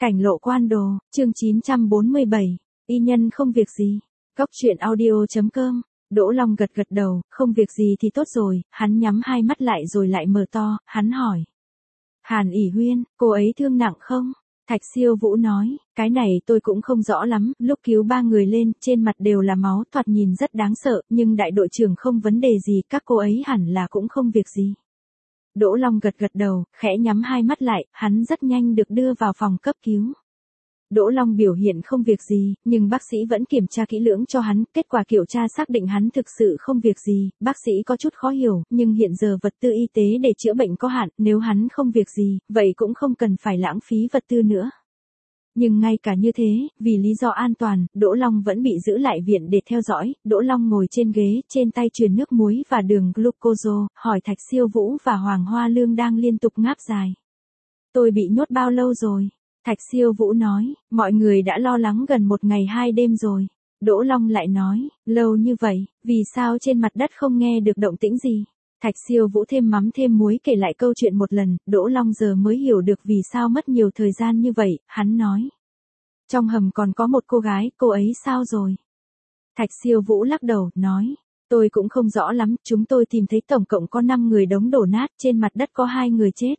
Cảnh lộ quan đồ, chương 947, y nhân không việc gì. Cốc truyện audio.com. Đỗ Long gật gật đầu, không việc gì thì tốt rồi, hắn nhắm hai mắt lại rồi lại mở to, hắn hỏi. Hàn ỉ Huyên, cô ấy thương nặng không? Thạch Siêu Vũ nói, cái này tôi cũng không rõ lắm, lúc cứu ba người lên, trên mặt đều là máu, thoạt nhìn rất đáng sợ, nhưng đại đội trưởng không vấn đề gì, các cô ấy hẳn là cũng không việc gì. Đỗ Long gật gật đầu, khẽ nhắm hai mắt lại, hắn rất nhanh được đưa vào phòng cấp cứu. Đỗ Long biểu hiện không việc gì, nhưng bác sĩ vẫn kiểm tra kỹ lưỡng cho hắn, kết quả kiểm tra xác định hắn thực sự không việc gì, bác sĩ có chút khó hiểu, nhưng hiện giờ vật tư y tế để chữa bệnh có hạn, nếu hắn không việc gì, vậy cũng không cần phải lãng phí vật tư nữa. Nhưng ngay cả như thế, vì lý do an toàn, Đỗ Long vẫn bị giữ lại viện để theo dõi, Đỗ Long ngồi trên ghế, trên tay truyền nước muối và đường glucose, hỏi Thạch Siêu Vũ và Hoàng Hoa Lương đang liên tục ngáp dài. Tôi bị nhốt bao lâu rồi? Thạch Siêu Vũ nói, mọi người đã lo lắng gần 1 ngày 2 đêm rồi. Đỗ Long lại nói, lâu như vậy, vì sao trên mặt đất không nghe được động tĩnh gì? Thạch Siêu Vũ thêm mắm thêm muối kể lại câu chuyện một lần, Đỗ Long giờ mới hiểu được vì sao mất nhiều thời gian như vậy, hắn nói. Trong hầm còn có một cô gái, cô ấy sao rồi? Thạch Siêu Vũ lắc đầu, nói, tôi cũng không rõ lắm, chúng tôi tìm thấy tổng cộng có 5 người đống đổ nát, trên mặt đất có 2 người chết.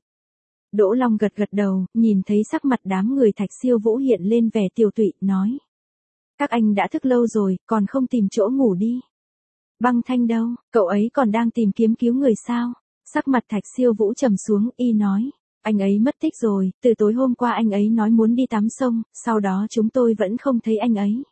Đỗ Long gật gật đầu, nhìn thấy sắc mặt đám người Thạch Siêu Vũ hiện lên vẻ tiều tụy, nói. Các anh đã thức lâu rồi, còn không tìm chỗ ngủ đi. Băng Thanh đâu, cậu ấy còn đang tìm kiếm cứu người sao? Sắc mặt Thạch Siêu Vũ trầm xuống, y nói. Anh ấy mất tích rồi, từ tối hôm qua anh ấy nói muốn đi tắm sông, sau đó chúng tôi vẫn không thấy anh ấy.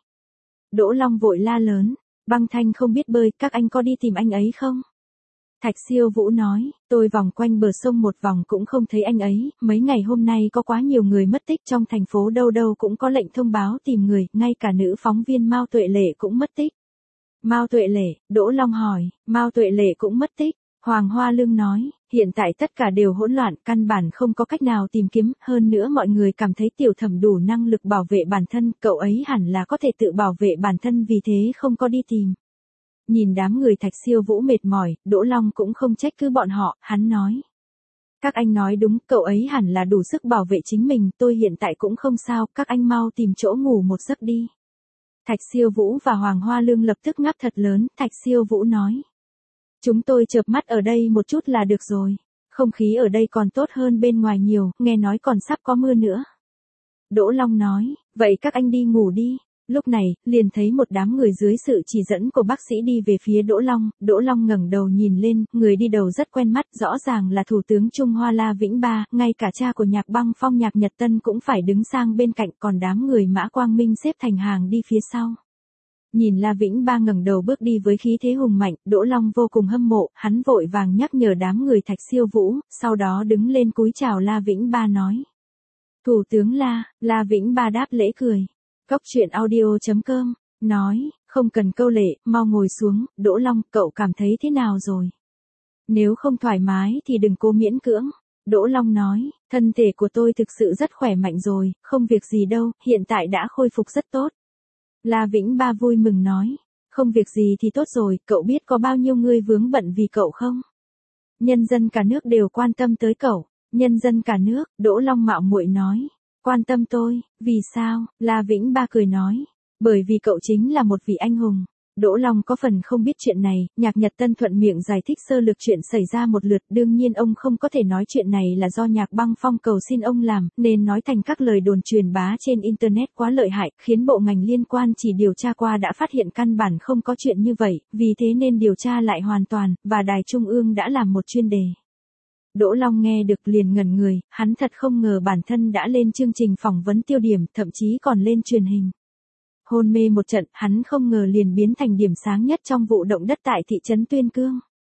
Đỗ Long vội la lớn, Băng Thanh không biết bơi, các anh có đi tìm anh ấy không? Thạch Siêu Vũ nói, tôi vòng quanh bờ sông một vòng cũng không thấy anh ấy, mấy ngày hôm nay có quá nhiều người mất tích trong thành phố, đâu đâu cũng có lệnh thông báo tìm người, ngay cả nữ phóng viên Mao Tuệ Lệ cũng mất tích. Mao Tuệ Lệ, Đỗ Long hỏi, Mao Tuệ Lệ cũng mất tích. Hoàng Hoa Lương nói, hiện tại tất cả đều hỗn loạn, căn bản không có cách nào tìm kiếm, hơn nữa mọi người cảm thấy Tiểu Thẩm đủ năng lực bảo vệ bản thân, cậu ấy hẳn là có thể tự bảo vệ bản thân vì thế không có đi tìm. Nhìn đám người Thạch Siêu Vũ mệt mỏi, Đỗ Long cũng không trách cứ bọn họ, hắn nói. Các anh nói đúng, cậu ấy hẳn là đủ sức bảo vệ chính mình, tôi hiện tại cũng không sao, các anh mau tìm chỗ ngủ một giấc đi. Thạch Siêu Vũ và Hoàng Hoa Lương lập tức ngáp thật lớn, Thạch Siêu Vũ nói. Chúng tôi chợp mắt ở đây một chút là được rồi, không khí ở đây còn tốt hơn bên ngoài nhiều, nghe nói còn sắp có mưa nữa. Đỗ Long nói, vậy các anh đi ngủ đi. Lúc này, liền thấy một đám người dưới sự chỉ dẫn của bác sĩ đi về phía Đỗ Long ngẩng đầu nhìn lên, người đi đầu rất quen mắt, rõ ràng là Thủ tướng Trung Hoa La Vĩnh Ba, ngay cả cha của Nhạc Băng Phong Nhạc Nhật Tân cũng phải đứng sang bên cạnh, còn đám người Mã Quang Minh xếp thành hàng đi phía sau. Nhìn La Vĩnh Ba ngẩng đầu bước đi với khí thế hùng mạnh, Đỗ Long vô cùng hâm mộ, hắn vội vàng nhắc nhở đám người Thạch Siêu Vũ, sau đó đứng lên cúi chào La Vĩnh Ba nói. Thủ tướng La Vĩnh Ba đáp lễ cười. Cốc truyện audio.com, nói, không cần câu lệ, mau ngồi xuống, Đỗ Long, cậu cảm thấy thế nào rồi? Nếu không thoải mái thì đừng cố miễn cưỡng. Đỗ Long nói, thân thể của tôi thực sự rất khỏe mạnh rồi, không việc gì đâu, hiện tại đã khôi phục rất tốt. La Vĩnh Ba vui mừng nói, không việc gì thì tốt rồi, cậu biết có bao nhiêu người vướng bận vì cậu không? Nhân dân cả nước đều quan tâm tới cậu, nhân dân cả nước, Đỗ Long mạo muội nói. Quan tâm tôi, vì sao? La Vĩnh Ba cười nói. Bởi vì cậu chính là một vị anh hùng. Đỗ Long có phần không biết chuyện này, Nhạc Nhật Tân thuận miệng giải thích sơ lược chuyện xảy ra một lượt, đương nhiên ông không có thể nói chuyện này là do Nhạc Băng Phong cầu xin ông làm, nên nói thành các lời đồn truyền bá trên Internet quá lợi hại, khiến bộ ngành liên quan chỉ điều tra qua đã phát hiện căn bản không có chuyện như vậy, vì thế nên điều tra lại hoàn toàn, và Đài Trung ương đã làm một chuyên đề. Đỗ Long nghe được liền ngẩn người, hắn thật không ngờ bản thân đã lên chương trình phỏng vấn tiêu điểm, thậm chí còn lên truyền hình. Hôn mê một trận, hắn không ngờ liền biến thành điểm sáng nhất trong vụ động đất tại thị trấn Tuyên Cương.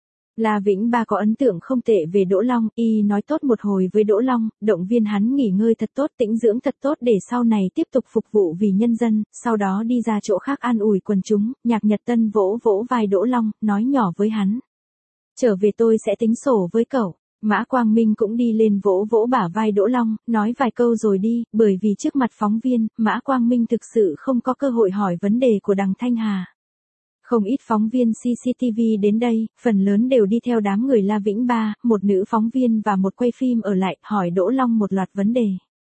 La Vĩnh Ba có ấn tượng không tệ về Đỗ Long, y nói tốt một hồi với Đỗ Long, động viên hắn nghỉ ngơi thật tốt, tĩnh dưỡng thật tốt để sau này tiếp tục phục vụ vì nhân dân, sau đó đi ra chỗ khác an ủi quần chúng. Nhạc Nhật Tân vỗ vỗ vai Đỗ Long, nói nhỏ với hắn. Trở về tôi sẽ tính sổ với cậu. Mã Quang Minh cũng đi lên vỗ vỗ bả vai Đỗ Long, nói vài câu rồi đi, bởi vì trước mặt phóng viên, Mã Quang Minh thực sự không có cơ hội hỏi vấn đề của Đằng Thanh Hà. Không ít phóng viên CCTV đến đây, phần lớn đều đi theo đám người La Vĩnh Ba, một nữ phóng viên và một quay phim ở lại, hỏi Đỗ Long một loạt vấn đề.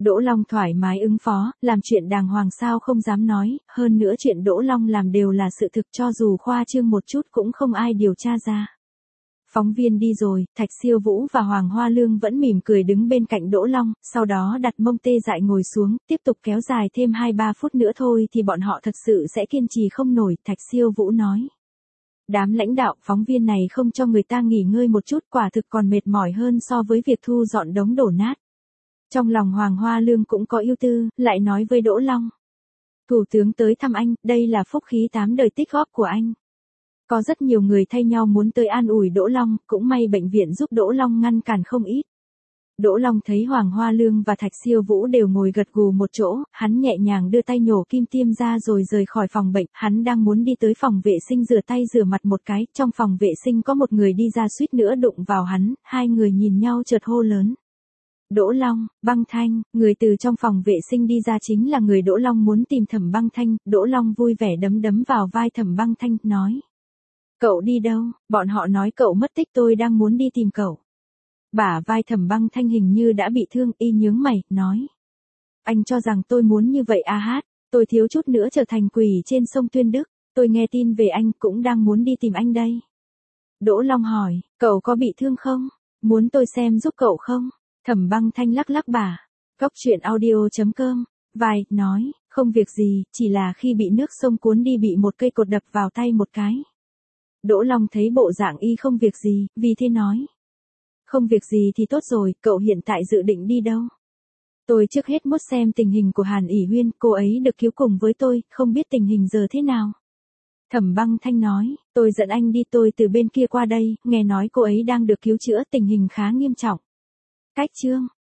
Đỗ Long thoải mái ứng phó, làm chuyện đàng hoàng sao không dám nói, hơn nữa chuyện Đỗ Long làm đều là sự thực cho dù khoa trương một chút cũng không ai điều tra ra. Phóng viên đi rồi, Thạch Siêu Vũ và Hoàng Hoa Lương vẫn mỉm cười đứng bên cạnh Đỗ Long, sau đó đặt mông tê dại ngồi xuống, tiếp tục kéo dài thêm 2-3 phút nữa thôi thì bọn họ thật sự sẽ kiên trì không nổi, Thạch Siêu Vũ nói. Đám lãnh đạo, phóng viên này không cho người ta nghỉ ngơi một chút quả thực còn mệt mỏi hơn so với việc thu dọn đống đổ nát. Trong lòng Hoàng Hoa Lương cũng có ưu tư, lại nói với Đỗ Long. Thủ tướng tới thăm anh, đây là phúc khí 8 đời tích góp của anh. Có rất nhiều người thay nhau muốn tới an ủi Đỗ Long, cũng may bệnh viện giúp Đỗ Long ngăn cản không ít. Đỗ Long thấy Hoàng Hoa Lương và Thạch Siêu Vũ đều ngồi gật gù một chỗ, hắn nhẹ nhàng đưa tay nhổ kim tiêm ra rồi rời khỏi phòng bệnh, hắn đang muốn đi tới phòng vệ sinh rửa tay rửa mặt một cái, trong phòng vệ sinh có một người đi ra suýt nữa đụng vào hắn, hai người nhìn nhau chợt hô lớn. Đỗ Long, Băng Thanh, người từ trong phòng vệ sinh đi ra chính là người Đỗ Long muốn tìm Thẩm Băng Thanh, Đỗ Long vui vẻ đấm vào vai Thẩm Băng Thanh, nói. Cậu đi đâu, bọn họ nói cậu mất tích tôi đang muốn đi tìm cậu. Bả vai Thẩm Băng Thanh hình như đã bị thương y nhướng mày, nói. Anh cho rằng tôi muốn như vậy à hát, tôi thiếu chút nữa trở thành quỷ trên sông Tuyên Đức, tôi nghe tin về anh cũng đang muốn đi tìm anh đây. Đỗ Long hỏi, cậu có bị thương không? Muốn tôi xem giúp cậu không? Thẩm Băng Thanh lắc lắc bả. Cóc truyện audio.com, vai, nói, không việc gì, chỉ là khi bị nước sông cuốn đi bị một cây cột đập vào tay một cái. Đỗ Long thấy bộ dạng y không việc gì, vì thế nói. Không việc gì thì tốt rồi, cậu hiện tại dự định đi đâu? Tôi trước hết muốn xem tình hình của Hàn ỉ Huyên, cô ấy được cứu cùng với tôi, không biết tình hình giờ thế nào. Thẩm Băng Thanh nói, tôi dẫn anh đi tôi từ bên kia qua đây, nghe nói cô ấy đang được cứu chữa tình hình khá nghiêm trọng. Cách chương.